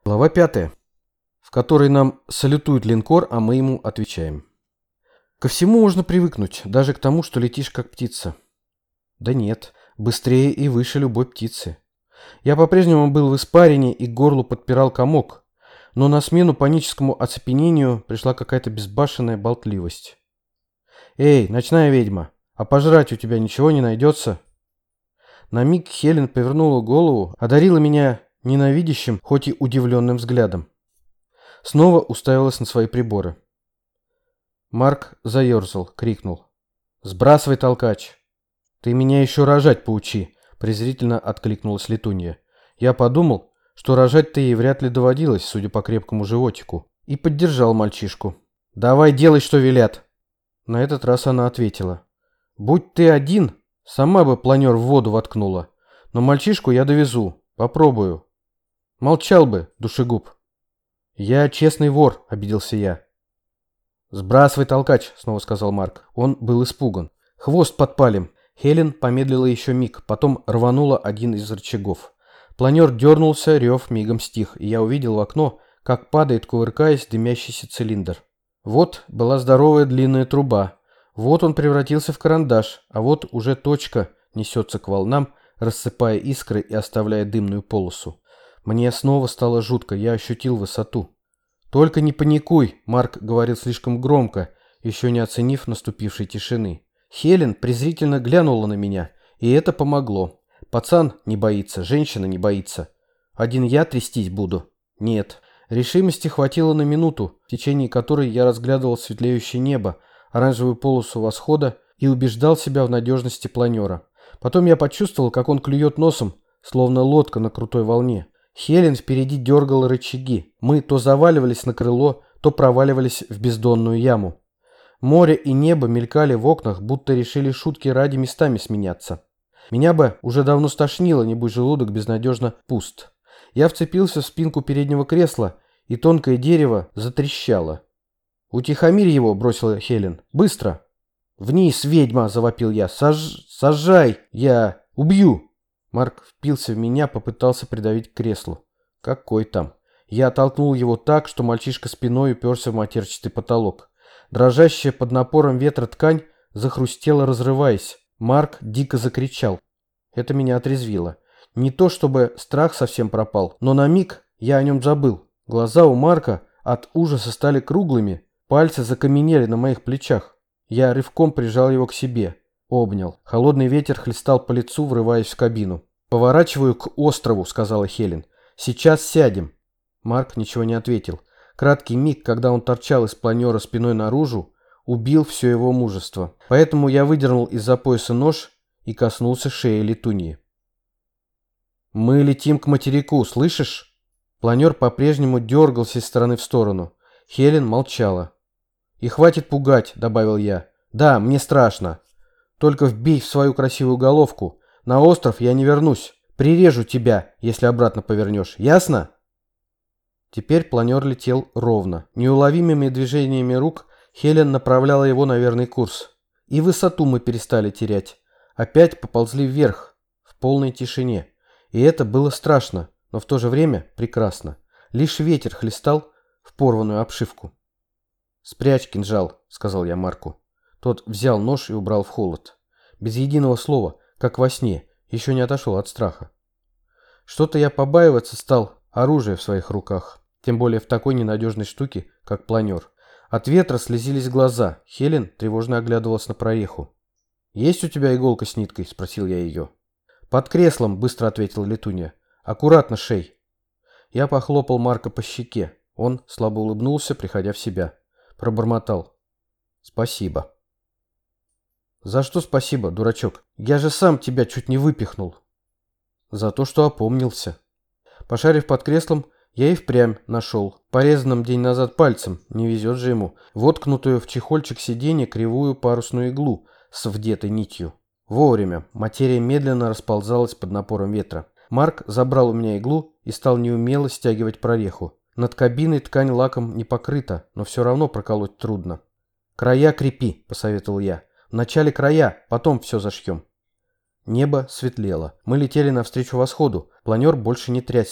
Глава 5, в которой нам салютует линкор, а мы ему отвечаем. Ко всему можно привыкнуть, даже к тому, что летишь как птица. Да нет, быстрее и выше любой птицы. Я по-прежнему был в испарине и к горлу подпирал комок, но на смену паническому оцепенению пришла какая-то безбашенная болтливость. «Эй, ночная ведьма, а пожрать у тебя ничего не найдется?» На миг Хелен повернула голову, одарила меня ненавидящим, хоть и удивленным взглядом. Снова уставилась на свои приборы. Марк заерзал, крикнул: «Сбрасывай, толкач!» «Ты меня еще рожать поучи!» — презрительно откликнулась Летунья. Я подумал, что рожать-то ей вряд ли доводилось, судя по крепкому животику, и поддержал мальчишку. «Давай делай, что велят!» На этот раз она ответила: «Будь ты один, сама бы планер в воду воткнула, но мальчишку я довезу, попробую». «Молчал бы, душегуб!» «Я честный вор», — обиделся я. «Сбрасывай, толкач», — снова сказал Марк. Он был испуган. «Хвост подпалим». Хелен помедлила еще миг, потом рванула один из рычагов. Планер дернулся, рев мигом стих, и я увидел в окно, как падает, кувыркаясь, дымящийся цилиндр. Вот была здоровая длинная труба. Вот он превратился в карандаш, а вот уже точка несется к волнам, рассыпая искры и оставляя дымную полосу. Мне снова стало жутко, я ощутил высоту. «Только не паникуй», — Марк говорил слишком громко, еще не оценив наступившей тишины. Хелен презрительно глянула на меня, и это помогло. Пацан не боится, женщина не боится. Один я трястись буду? Нет. Решимости хватило на минуту, в течение которой я разглядывал светлеющее небо, оранжевую полосу восхода и убеждал себя в надежности планера. Потом я почувствовал, как он клюет носом, словно лодка на крутой волне. Хелен впереди дергала рычаги. Мы то заваливались на крыло, то проваливались в бездонную яму. Море и небо мелькали в окнах, будто решили шутки ради местами сменяться. Меня бы уже давно стошнило, не будь желудок безнадежно пуст. Я вцепился в спинку переднего кресла, и тонкое дерево затрещало. «Утихомирь его!» — бросила Хелен. «Быстро!» «Вниз, ведьма!» — завопил я. «Сажай! Я убью!» Марк впился в меня, попытался придавить к креслу. Какой там? Я оттолкнул его так, что мальчишка спиной уперся в матерчатый потолок. Дрожащая под напором ветра ткань захрустела, разрываясь. Марк дико закричал. Это меня отрезвило. Не то чтобы страх совсем пропал, но на миг я о нем забыл. Глаза у Марка от ужаса стали круглыми, пальцы закаменели на моих плечах. Я рывком прижал его к себе. Обнял. Холодный ветер хлестал по лицу, врываясь в кабину. «Поворачиваю к острову», — сказала Хелен. «Сейчас сядем». Марк ничего не ответил. Краткий миг, когда он торчал из планера спиной наружу, убил все его мужество. Поэтому я выдернул из-за пояса нож и коснулся шеи Летуньи. «Мы летим к материку, слышишь?» Планер по-прежнему дергался из стороны в сторону. Хелен молчала. «И хватит пугать», — добавил я. «Да, мне страшно. Только вбей в свою красивую головку. На остров я не вернусь. Прирежу тебя, если обратно повернешь. Ясно?» Теперь планер летел ровно. Неуловимыми движениями рук Хелен направляла его на верный курс. И высоту мы перестали терять. Опять поползли вверх, в полной тишине. И это было страшно, но в то же время прекрасно. Лишь ветер хлестал в порванную обшивку. «Спрячь кинжал», — сказал я Марку. Тот взял нож и убрал в холод. Без единого слова, как во сне, еще не отошел от страха. Что-то я побаиваться стал оружия в своих руках. Тем более в такой ненадежной штуке, как планер. От ветра слезились глаза. Хелен тревожно оглядывалась на прореху. «Есть у тебя иголка с ниткой?» — спросил я ее. «Под креслом», — быстро ответила Летунья. «Аккуратно шей». Я похлопал Марка по щеке. Он слабо улыбнулся, приходя в себя. Пробормотал: «Спасибо». «За что спасибо, дурачок? Я же сам тебя чуть не выпихнул». «За то, что опомнился». Пошарив под креслом, я и впрямь нашел, порезанным день назад пальцем, не везет же ему, воткнутую в чехольчик сиденья кривую парусную иглу с вдетой нитью. Вовремя материя медленно расползалась под напором ветра. Марк забрал у меня иглу и стал неумело стягивать прореху. Над кабиной ткань лаком не покрыта, но все равно проколоть трудно. «Края крепи», — посоветовал я. «Вначале края, потом все зашьем». Небо светлело. Мы летели навстречу восходу. Планер больше не трясся.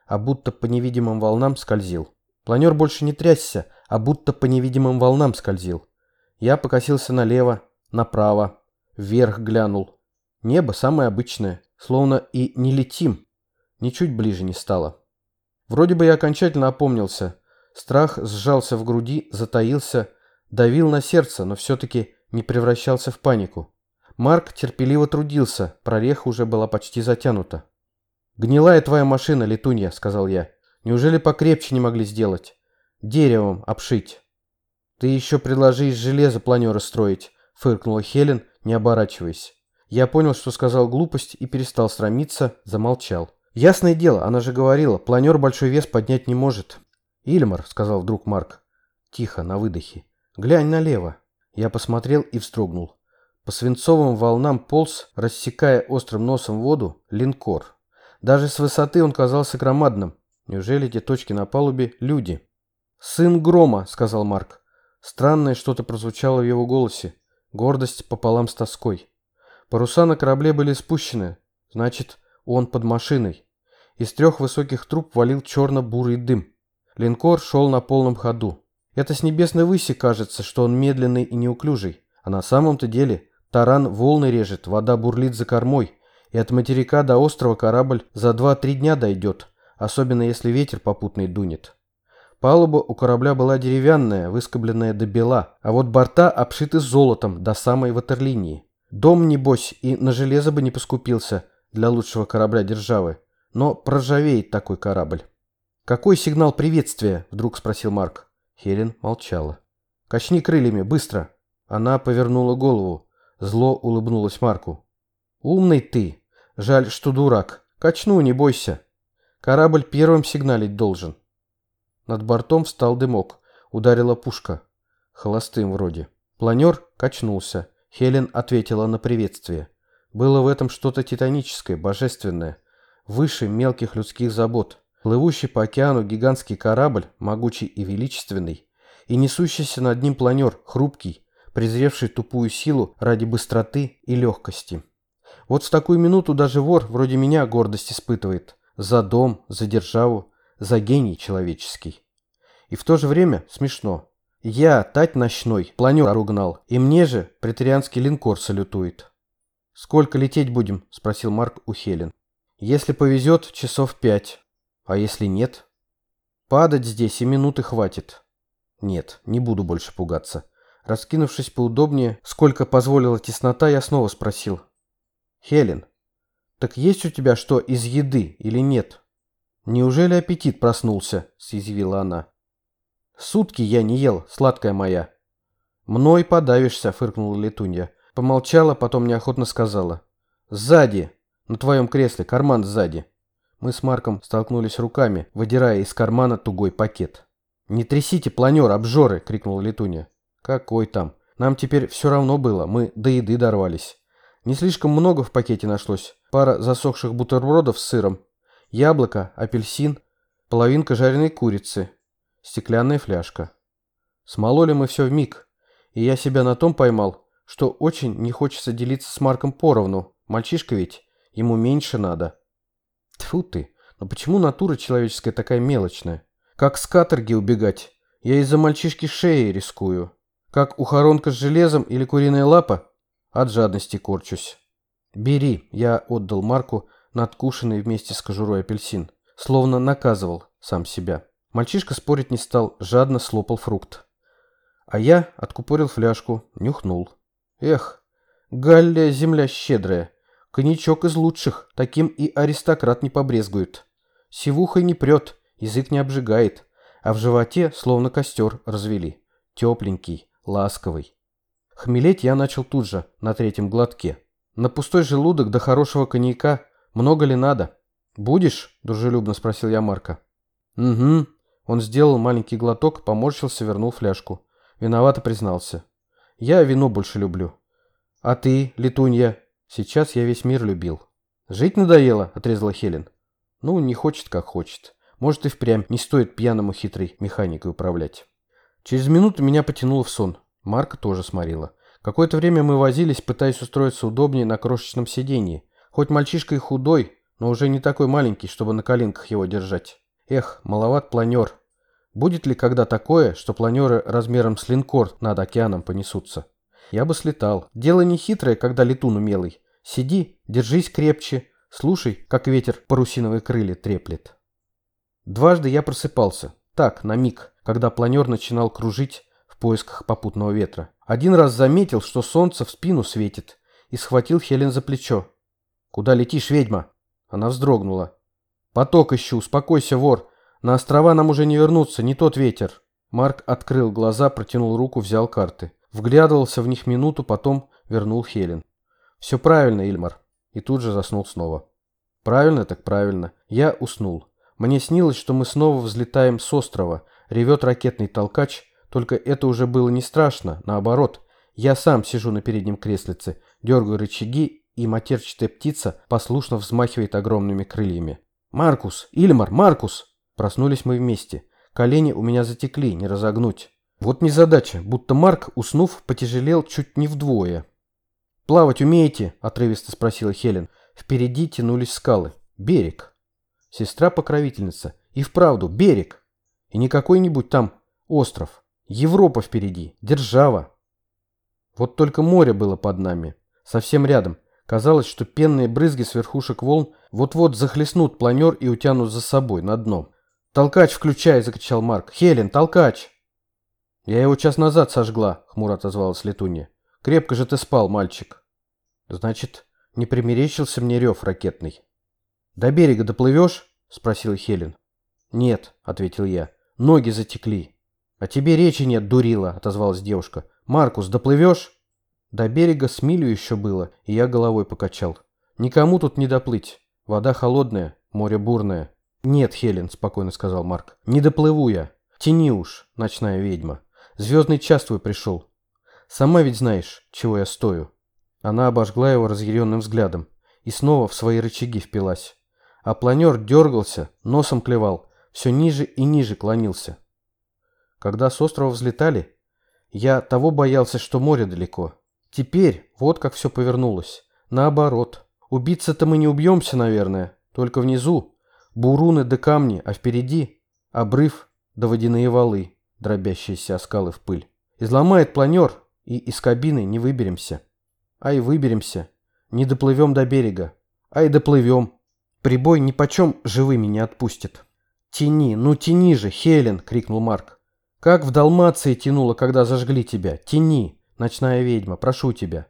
а будто по невидимым волнам скользил. Планер больше не трясся, а будто по невидимым волнам скользил. Я покосился налево, направо, вверх глянул. Небо самое обычное, словно и не летим. Ничуть ближе не стало. Вроде бы я окончательно опомнился. Страх сжался в груди, затаился, давил на сердце, но все-таки не превращался в панику. Марк терпеливо трудился, прореха уже была почти затянута. «Гнилая твоя машина, летунья», — сказал я. «Неужели покрепче не могли сделать? Деревом обшить». «Ты еще предложи из железа планеры строить», — фыркнула Хелен, не оборачиваясь. Я понял, что сказал глупость, и перестал срамиться, замолчал. «Ясное дело, она же говорила, планер большой вес поднять не может». «Ильмар», — сказал вдруг Марк, тихо, на выдохе, — «глянь налево». Я посмотрел и вздрогнул. По свинцовым волнам полз, рассекая острым носом воду, линкор. Даже с высоты он казался громадным. Неужели эти точки на палубе — люди? «Сын грома», — сказал Марк. Странное что-то прозвучало в его голосе. Гордость пополам с тоской. Паруса на корабле были спущены. Значит, он под машиной. Из 3 высоких труб валил черно-бурый дым. Линкор шел на полном ходу. Это с небесной выси кажется, что он медленный и неуклюжий. А на самом-то деле таран волны режет, вода бурлит за кормой. И от материка до острова корабль за 2-3 дня дойдет, особенно если ветер попутный дунет. Палуба у корабля была деревянная, выскобленная до бела, а вот борта обшиты золотом до самой ватерлинии. Дом, небось, и на железо бы не поскупился для лучшего корабля державы, но проржавеет такой корабль. «Какой сигнал приветствия?» — вдруг спросил Марк. Хелен молчала. «Качни крыльями, быстро!» Она повернула голову. Зло улыбнулась Марку. «Умный ты! Жаль, что дурак. Качну, не бойся. Корабль первым сигналить должен». Над бортом встал дымок. Ударила пушка. Холостым вроде. Планер качнулся. Хелен ответила на приветствие. Было в этом что-то титаническое, божественное. Выше мелких людских забот. Плывущий по океану гигантский корабль, могучий и величественный, и несущийся над ним планер, хрупкий, презревший тупую силу ради быстроты и легкости. Вот в такую минуту даже вор вроде меня гордость испытывает. За дом, за державу, за гений человеческий. И в то же время смешно. Я, тать ночной, планер угнал, и мне же претерианский линкор салютует. «Сколько лететь будем?» — спросил Марк у Хелен. «Если повезет, часов 5. А если нет?» «Падать здесь и минуты хватит». «Нет, не буду больше пугаться». Раскинувшись поудобнее, сколько позволила теснота, я снова спросил. «Хелен, так есть у тебя что из еды или нет?» «Неужели аппетит проснулся?» — съязвила она. «Сутки я не ел, сладкая моя». «Мной подавишься», — фыркнула летунья. Помолчала, потом неохотно сказала. «Сзади, на твоем кресле, карман сзади». Мы с Марком столкнулись руками, выдирая из кармана тугой пакет. «Не трясите планер, обжоры!» — крикнула летунья. «Какой там? Нам теперь все равно было, мы до еды дорвались. Не слишком много в пакете нашлось. Пара засохших бутербродов с сыром, яблоко, апельсин, половинка жареной курицы, стеклянная фляжка. Смололи мы все вмиг, и я себя на том поймал, что очень не хочется делиться с Марком поровну. Мальчишка ведь, ему меньше надо». Тьфу ты, но почему натура человеческая такая мелочная? Как с каторги убегать? Я из-за мальчишки шеи рискую. Как ухоронка с железом или куриная лапа? От жадности корчусь. «Бери», — я отдал Марку надкушенный вместе с кожурой апельсин. Словно наказывал сам себя. Мальчишка спорить не стал, жадно слопал фрукт. А я откупорил фляжку, нюхнул. Эх, Галлия земля щедрая. Коньячок из лучших, таким и аристократ не побрезгует. Сивухой не прет, язык не обжигает, а в животе словно костер развели. Тепленький, ласковый. Хмелеть я начал тут же, на 3-м глотке. На пустой желудок до хорошего коньяка много ли надо? «Будешь?» – дружелюбно спросил я Марка. «Угу». Он сделал маленький глоток, поморщился, вернул фляжку. Виновато признался. «Я вино больше люблю». «А ты, летунья?» «Сейчас я весь мир любил». «Жить надоело?» – отрезала Хелен. «Ну, не хочет, как хочет. Может, и впрямь не стоит пьяному хитрой механикой управлять». Через минуту меня потянуло в сон. Марка тоже сморила. Какое-то время мы возились, пытаясь устроиться удобнее на крошечном сиденье. Хоть мальчишка и худой, но уже не такой маленький, чтобы на коленках его держать. Эх, маловат планер. Будет ли когда такое, что планеры размером с линкор над океаном понесутся? Я бы слетал. Дело не хитрое, когда летун умелый. Сиди, держись крепче, слушай, как ветер парусиновые крылья треплет. Дважды я просыпался. Так, на миг, когда планер начинал кружить в поисках попутного ветра. Один раз заметил, что солнце в спину светит, и схватил Хелен за плечо. «Куда летишь, ведьма?» Она вздрогнула. «Поток ищу, успокойся, вор. На острова нам уже не вернуться, не тот ветер». Марк открыл глаза, протянул руку, взял карты. Вглядывался в них минуту, потом вернул Хелен. «Все правильно, Ильмар». И тут же заснул снова. «Правильно так правильно. Я уснул. Мне снилось, что мы снова взлетаем с острова. Ревет ракетный толкач, только это уже было не страшно, наоборот. Я сам сижу на переднем креслице, дергаю рычаги, и матерчатая птица послушно взмахивает огромными крыльями. «Маркус! Ильмар! Маркус!» Проснулись мы вместе. Колени у меня затекли, не разогнуть. Вот незадача, будто Марк, уснув, потяжелел чуть не вдвое. «Плавать умеете?» – отрывисто спросила Хелен. Впереди тянулись скалы. Берег. Сестра-покровительница. И вправду, берег. И не какой-нибудь там остров. Европа впереди. Держава. Вот только море было под нами. Совсем рядом. Казалось, что пенные брызги с верхушек волн вот-вот захлестнут планер и утянут за собой на дно. «Толкач включай!» – закричал Марк. «Хелен, толкач!» «Я его час назад сожгла», – хмуро отозвалась летунья. «Крепко же ты спал, мальчик». «Значит, не примерещился мне рев ракетный». «До берега доплывешь?» – спросила Хелен. «Нет», – ответил я. «Ноги затекли». «А тебе речи нет, дурила», – отозвалась девушка. «Маркус, доплывешь?» До берега с милю еще было, и я головой покачал. «Никому тут не доплыть. Вода холодная, море бурное». «Нет, Хелен», – спокойно сказал Марк. «Не доплыву я. Тяни уж, ночная ведьма. Звездный час твой пришел. Сама ведь знаешь, чего я стою». Она обожгла его разъяренным взглядом и снова в свои рычаги впилась. А планер дергался, носом клевал, все ниже и ниже клонился. Когда с острова взлетали, я того боялся, что море далеко. Теперь вот как все повернулось. Наоборот. Убиться-то мы не убьемся, наверное. Только внизу буруны да камни, а впереди обрыв да водяные валы, дробящиеся о скалы в пыль. Изломает планер, и из кабины не выберемся. Ай, выберемся. Не доплывем до берега. Ай, доплывем. Прибой нипочем живыми не отпустит. «Тяни, ну тяни же, Хелен!» — крикнул Марк. «Как в Далмации тянуло, когда зажгли тебя. Тяни, ночная ведьма, прошу тебя».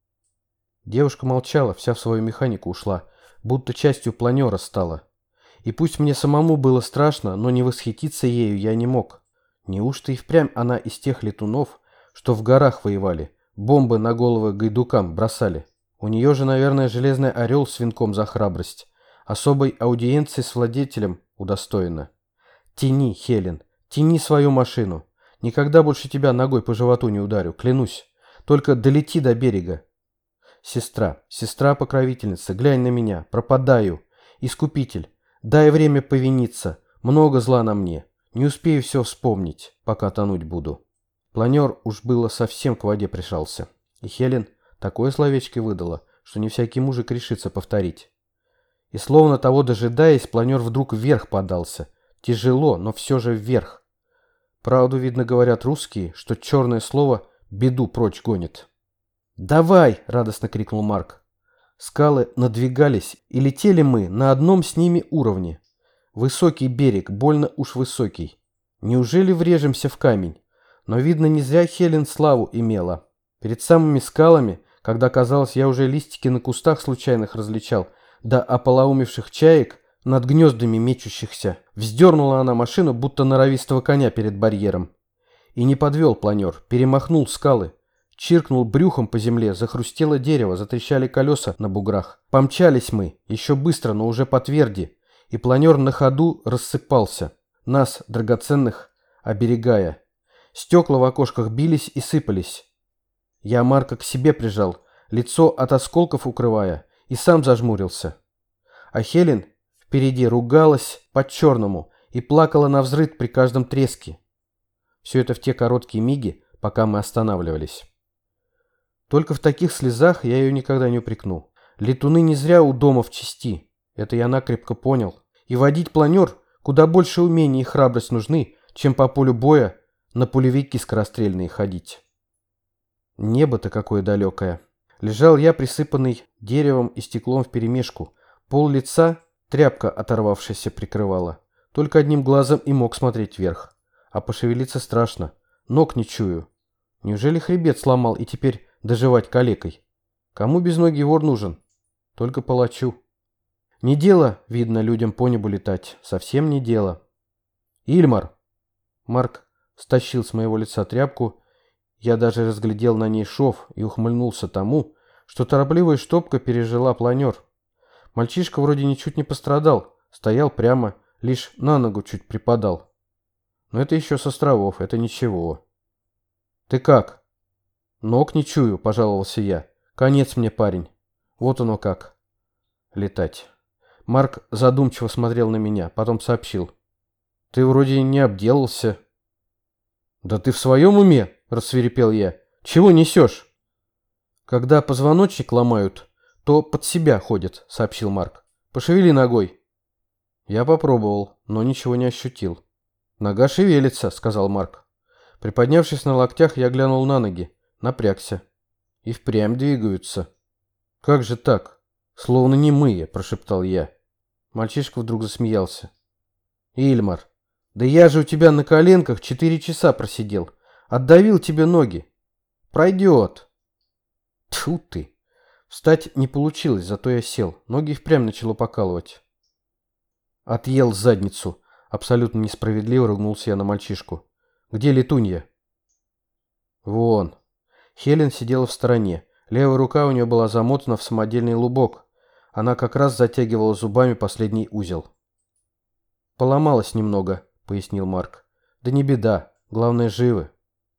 Девушка молчала, вся в свою механику ушла, будто частью планера стала. И пусть мне самому было страшно, но не восхититься ею я не мог. Неужто и впрямь она из тех летунов, что в горах воевали, бомбы на головы гайдукам бросали? У нее же, наверное, железный орел с венком за храбрость. Особой аудиенции с владетелем удостоена. Тяни, Хелен, тяни свою машину. Никогда больше тебя ногой по животу не ударю, клянусь. Только долети до берега. Сестра-покровительница, глянь на меня, пропадаю. Искупитель, дай время повиниться, много зла на мне. Не успею все вспомнить, пока тонуть буду. Планер уж было совсем к воде прижался. И Хелен такое словечко выдала, что не всякий мужик решится повторить. И словно того дожидаясь, планер вдруг вверх подался. Тяжело, но все же вверх. Правду, видно, говорят русские, что черное слово беду прочь гонит. «Давай!» — радостно крикнул Марк. Скалы надвигались, и летели мы на одном с ними уровне. Высокий берег, больно уж высокий. Неужели врежемся в камень? Но, видно, не зря Хелен славу имела. Перед самыми скалами, когда, казалось, я уже листики на кустах случайных различал, да ополоумевших чаек над гнездами мечущихся, вздернула она машину, будто норовистого коня перед барьером. И не подвел планер, перемахнул скалы, чиркнул брюхом по земле, захрустело дерево, затрещали колеса на буграх. Помчались мы, еще быстро, но уже по тверди, и планер на ходу рассыпался, нас, драгоценных, оберегая. Стекла в окошках бились и сыпались. Я Марка к себе прижал, лицо от осколков укрывая, и сам зажмурился. А Хелен впереди ругалась по-черному и плакала навзрыд при каждом треске. Все это в те короткие миги, пока мы останавливались. Только в таких слезах я ее никогда не упрекну. Летуны не зря у дома в чести. Это я накрепко понял. И водить планер куда больше умений и храбрость нужны, чем по полю боя на пулевики скорострельные ходить. Небо-то какое далекое. Лежал я, присыпанный деревом и стеклом вперемешку. Пол лица тряпка оторвавшаяся прикрывала. Только одним глазом и мог смотреть вверх. А пошевелиться страшно. Ног не чую. Неужели хребет сломал и теперь доживать калекой? Кому безногий вор нужен? Только палачу. Не дело, видно, людям по небу летать. Совсем не дело. Ильмар! Марк стащил с моего лица тряпку. Я даже разглядел на ней шов и ухмыльнулся тому, что торопливая штопка пережила планер. Мальчишка вроде ничуть не пострадал, стоял прямо, лишь на ногу чуть припадал. Но это еще с островов, это ничего. Ты как? Ног не чую, пожаловался я. Конец мне, парень. Вот оно как. Летать. Марк задумчиво смотрел на меня, потом сообщил. Ты вроде не обделался. Да ты в своем уме? Рассвирепел я. Чего несешь? Когда позвоночник ломают, то под себя ходят, сообщил Марк. Пошевели ногой. Я попробовал, но ничего не ощутил. Нога шевелится, сказал Марк. Приподнявшись на локтях, я глянул на ноги, напрягся. И впрямь двигаются. Как же так? Словно немые, прошептал я. Мальчишка вдруг засмеялся. Ильмар, да я же у тебя на коленках 4 часа просидел. Отдавил тебе ноги. Пройдет. Тьфу ты. Встать не получилось, зато я сел. Ноги впрямь начало покалывать. Отъел задницу. Абсолютно несправедливо ругнулся я на мальчишку. Где летунья? Вон. Хелен сидела в стороне. Левая рука у нее была замотана в самодельный лубок. Она как раз затягивала зубами последний узел. Поломалась немного, пояснил Марк. Да не беда. Главное, живы.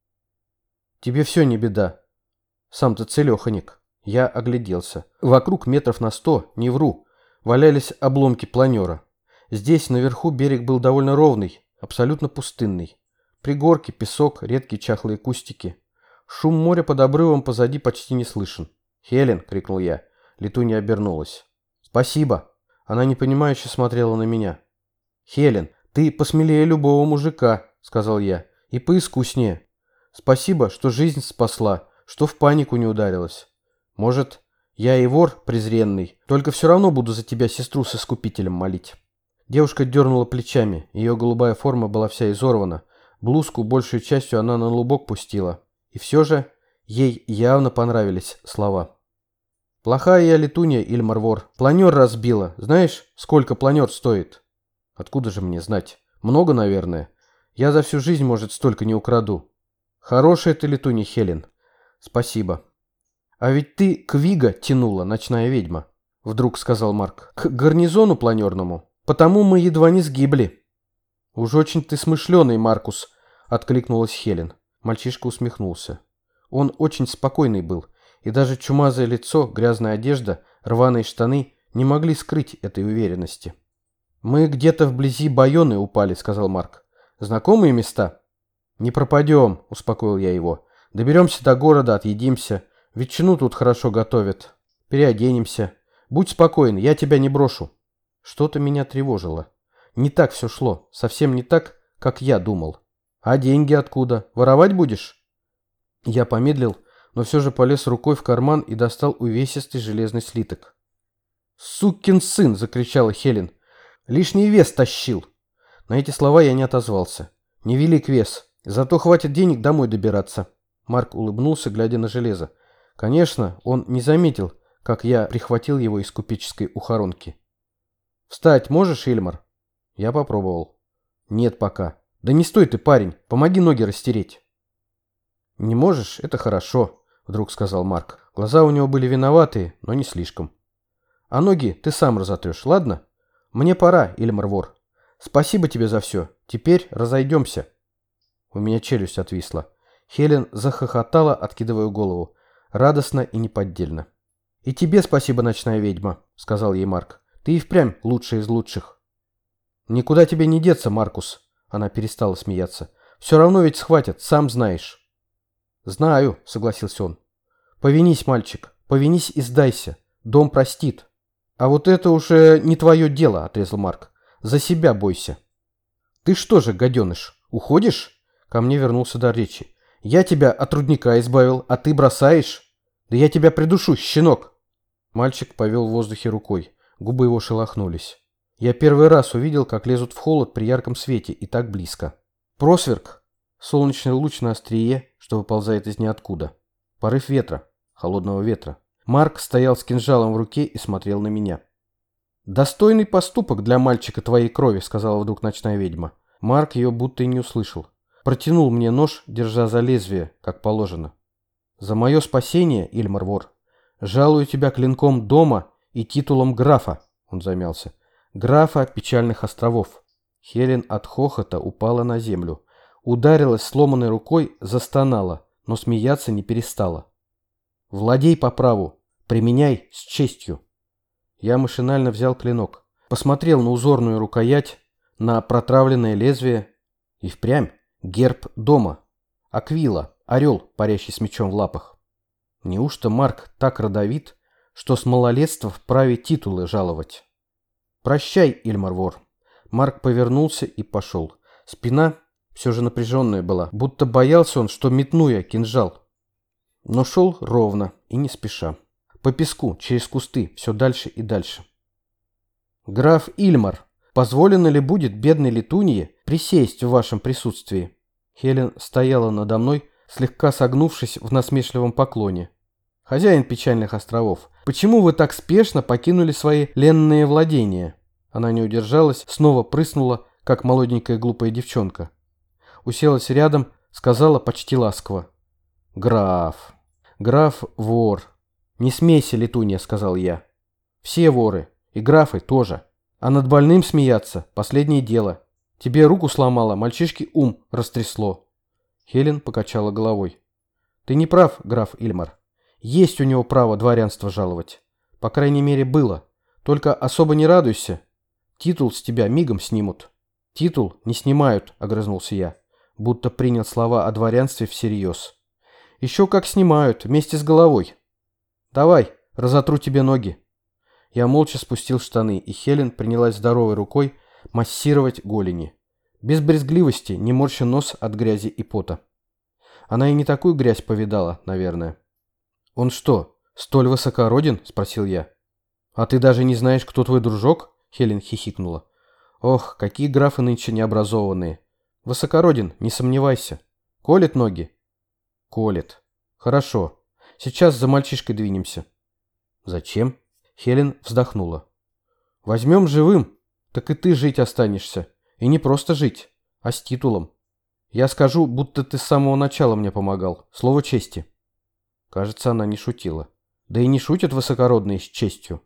Тебе все не беда. Сам-то целеханик. Я огляделся. Вокруг метров на 100, не вру, валялись обломки планера. Здесь наверху берег был довольно ровный, абсолютно пустынный. Пригорки, песок, редкие чахлые кустики. Шум моря под обрывом позади почти не слышен. «Хелен!» — крикнул я. Летунья обернулась. «Спасибо!» Она непонимающе смотрела на меня. «Хелен, ты посмелее любого мужика!» — сказал я. «И поискуснее. Спасибо, что жизнь спасла, что в панику не ударилась. Может, я и вор презренный, только все равно буду за тебя сестру с искупителем молить». Девушка дернула плечами, ее голубая форма была вся изорвана, блузку большей частью она на лубок пустила. И все же ей явно понравились слова. «Плохая я летунья, Ильмар вор. Планер разбила. Знаешь, сколько планер стоит?» «Откуда же мне знать? Много, наверное. Я за всю жизнь, может, столько не украду». «Хорошая ты летунья, Хелен. Спасибо». «А ведь ты к Вига тянула, ночная ведьма», — вдруг сказал Марк. «К гарнизону планерному. Потому мы едва не сгибли». «Уж очень ты смышленый, Маркус», — откликнулась Хелен. Мальчишка усмехнулся. Он очень спокойный был, и даже чумазое лицо, грязная одежда, рваные штаны не могли скрыть этой уверенности. «Мы где-то вблизи Байоны упали», — сказал Марк. «Знакомые места?» «Не пропадем», — успокоил я его. «Доберемся до города, отъедимся. Ветчину тут хорошо готовят. Переоденемся. Будь спокоен, я тебя не брошу». Что-то меня тревожило. Не так все шло, совсем не так, как я думал. «А деньги откуда? Воровать будешь?» Я помедлил, но все же полез рукой в карман и достал увесистый железный слиток. «Сукин сын!» — закричала Хелен. «Лишний вес тащил!» На эти слова я не отозвался. «Невелик вес. Зато хватит денег домой добираться». Марк улыбнулся, глядя на железо. Конечно, он не заметил, как я прихватил его из купеческой ухоронки. «Встать можешь, Ильмар?» Я попробовал. «Нет пока». «Да не стой ты, парень, помоги ноги растереть». «Не можешь? Это хорошо», — вдруг сказал Марк. Глаза у него были виноватые, но не слишком. «А ноги ты сам разотрешь, ладно? Мне пора, Ильмар вор. Спасибо тебе за все. Теперь разойдемся». У меня челюсть отвисла. Хелен захохотала, откидывая голову. Радостно и неподдельно. «И тебе спасибо, ночная ведьма», — сказал ей Марк. «Ты и впрямь лучший из лучших». «Никуда тебе не деться, Маркус». Она перестала смеяться. «Все равно ведь схватят, сам знаешь». «Знаю», — согласился он. «Повинись, мальчик, повинись и сдайся. Дом простит». А вот это уже не твое дело, отрезал Марк. За себя бойся. Ты что же, гаденыш, уходишь? Ко мне вернулся дар речи. Я тебя от рудника избавил, а ты бросаешь? Да я тебя придушу, щенок. Мальчик повел в воздухе рукой. Губы его шелохнулись. Я первый раз увидел, как лезут в холод при ярком свете и так близко. Просверк. Солнечный луч на острие, что выползает из ниоткуда. Порыв ветра. Холодного ветра. Марк стоял с кинжалом в руке и смотрел на меня. «Достойный поступок для мальчика твоей крови», — сказала вдруг ночная ведьма. Марк ее будто и не услышал. Протянул мне нож, держа за лезвие, как положено. «За мое спасение, Ильмар Вор, жалую тебя клинком дома и титулом графа», — он замялся. «Графа Печальных островов». Хелен от хохота упала на землю. Ударилась сломанной рукой, застонала, но смеяться не перестала. «Владей по праву, применяй с честью». Я машинально взял клинок, посмотрел на узорную рукоять, на протравленное лезвие. И впрямь герб дома. Аквила, орел, парящий с мечом в лапах. Неужто Марк так родовит, что с малолетства вправе титулы жаловать? «Прощай, Ильмар Вор». Марк повернулся и пошел. Спина все же напряженная была, будто боялся он, что метну я кинжал. Но шел ровно и не спеша. По песку, через кусты, все дальше и дальше. «Граф Ильмар, позволено ли будет бедной Летунье присесть в вашем присутствии?» Хелен стояла надо мной, слегка согнувшись в насмешливом поклоне. «Хозяин Печальных островов, почему вы так спешно покинули свои ленные владения?» Она не удержалась, снова прыснула, как молоденькая глупая девчонка. Уселась рядом, сказала почти ласково. «Граф, граф вор». «Не смейся, Летунья», — сказал я. «Все воры, и графы тоже. А над больным смеяться — последнее дело. Тебе руку сломало, мальчишке ум растрясло». Хелен покачала головой. «Ты не прав, граф Ильмар. Есть у него право дворянство жаловать. По крайней мере, было. Только особо не радуйся. Титул с тебя мигом снимут». «Титул не снимают», — огрызнулся я, будто принял слова о дворянстве всерьез. «Еще как снимают, вместе с головой. Давай, разотру тебе ноги». Я молча спустил штаны, и Хелен принялась здоровой рукой массировать голени. Без брезгливости, не морща нос от грязи и пота. Она и не такую грязь повидала, наверное. «Он что, столь высокороден?» — спросил я. «А ты даже не знаешь, кто твой дружок?» — Хелен хихикнула. «Ох, какие графы нынче необразованные. Высокороден, не сомневайся. Колет ноги?» «Колет. Хорошо. Сейчас за мальчишкой двинемся». «Зачем?» Хелен вздохнула. «Возьмем живым, так и ты жить останешься. И не просто жить, а с титулом. Я скажу, будто ты с самого начала мне помогал. Слово чести». Кажется, она не шутила. Да и не шутят высокородные с честью.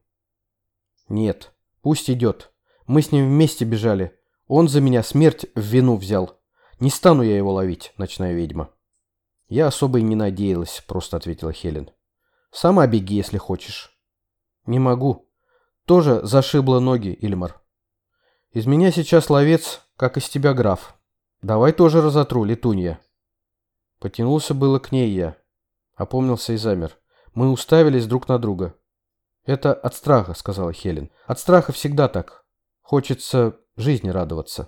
«Нет, пусть идет. Мы с ним вместе бежали. Он за меня смерть в вину взял. Не стану я его ловить, ночная ведьма». «Я особо и не надеялась», — просто ответила Хелен. «Сама беги, если хочешь». «Не могу. Тоже зашибло ноги, Ильмар. Из меня сейчас ловец, как из тебя граф. Давай тоже разотру, Летунья». Потянулся было к ней я. Опомнился и замер. Мы уставились друг на друга. «Это от страха», — сказала Хелен. «От страха всегда так. Хочется жизни радоваться».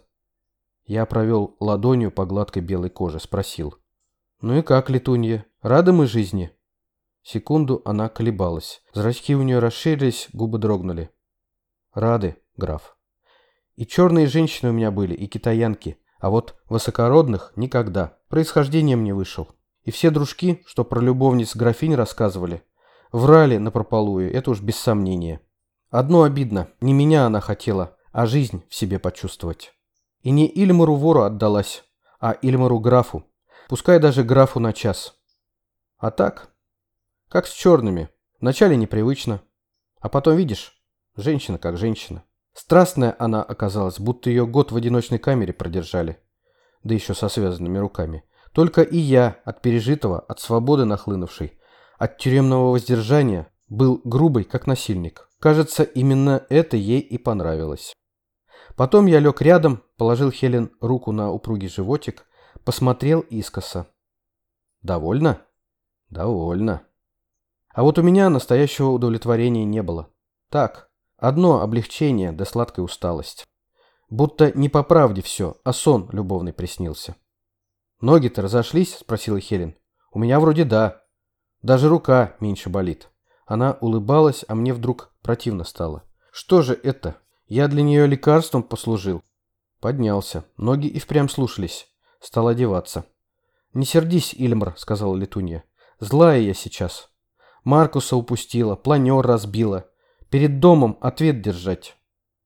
Я провел ладонью по гладкой белой коже, спросил. «Ну и как, Летунья, рады мы жизни?» Секунду она колебалась. Зрачки у нее расширились, губы дрогнули. «Рады, граф. И черные женщины у меня были, и китаянки. А вот высокородных никогда. Происхождением не вышел. И все дружки, что про любовниц графинь рассказывали, врали напропалую, это уж без сомнения. Одно обидно, не меня она хотела, а жизнь в себе почувствовать. И не Ильмару вору отдалась, а Ильмару графу. Пускай даже графу на час. А так, как с черными. Вначале непривычно. А потом, видишь, женщина как женщина. Страстная она оказалась, будто ее год в одиночной камере продержали. Да еще со связанными руками. Только и я от пережитого, от свободы нахлынувшей, от тюремного воздержания был грубый, как насильник. Кажется, именно это ей и понравилось. Потом я лег рядом, положил Хелен руку на упругий животик, посмотрел искоса. «Довольно?» «Довольно». А вот у меня настоящего удовлетворения не было. Так, Одно облегчение да сладкая усталость. Будто не по правде все, а сон любовный приснился. «Ноги-то разошлись?» – спросила Хелен. «У меня вроде да. Даже рука меньше болит». Она улыбалась, а мне вдруг противно стало. «Что же это? Я для нее лекарством послужил». Поднялся. Ноги и впрямь слушались. Стал одеваться. «Не сердись, Ильмар», — сказала Летунья. «Злая я сейчас. Маркуса упустила, планер разбила. Перед домом ответ держать».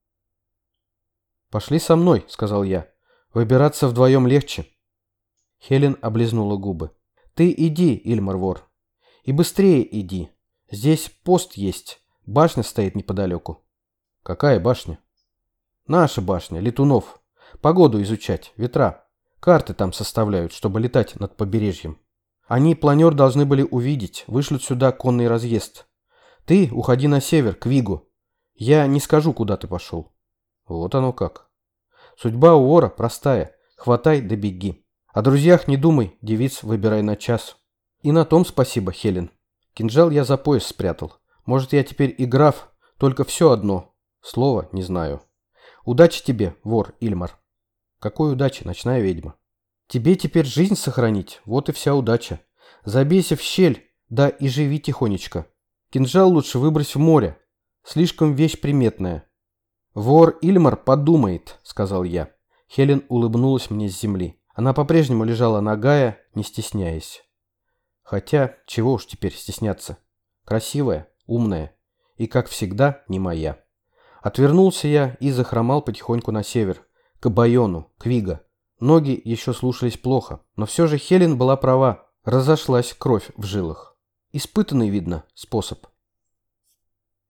«Пошли со мной», — сказал я. «Выбираться вдвоем легче». Хелен облизнула губы. «Ты иди, Ильмар-вор. И быстрее иди. Здесь пост есть. Башня стоит неподалеку». «Какая башня?» «Наша башня, Летунов. Погоду изучать, ветра. Карты там составляют, чтобы летать над побережьем. Они планер должны были увидеть, вышлют сюда конный разъезд. Ты уходи на север, к Вигу. Я не скажу, куда ты пошел». Вот оно как. Судьба у вора простая. Хватай да беги. О друзьях не думай, девиц выбирай на час. И на том спасибо, Хелен. Кинжал я за пояс спрятал. Может, я теперь и граф, только все одно. Слово не знаю. Удачи тебе, вор Ильмар. Какой удачи, ночная ведьма. Тебе теперь жизнь сохранить, вот и вся удача. Забейся в щель, да и живи тихонечко. Кинжал лучше выбрось в море. Слишком вещь приметная. Вор Ильмар подумает, сказал я. Хелен улыбнулась мне с земли. Она по-прежнему лежала нагая, не стесняясь. Хотя, чего уж теперь стесняться. Красивая, умная и, как всегда, не моя. Отвернулся я и захромал потихоньку на север, к Байону, к Вига. Ноги еще слушались плохо, но все же Хелен была права, разошлась кровь в жилах. Испытанный, видно, способ.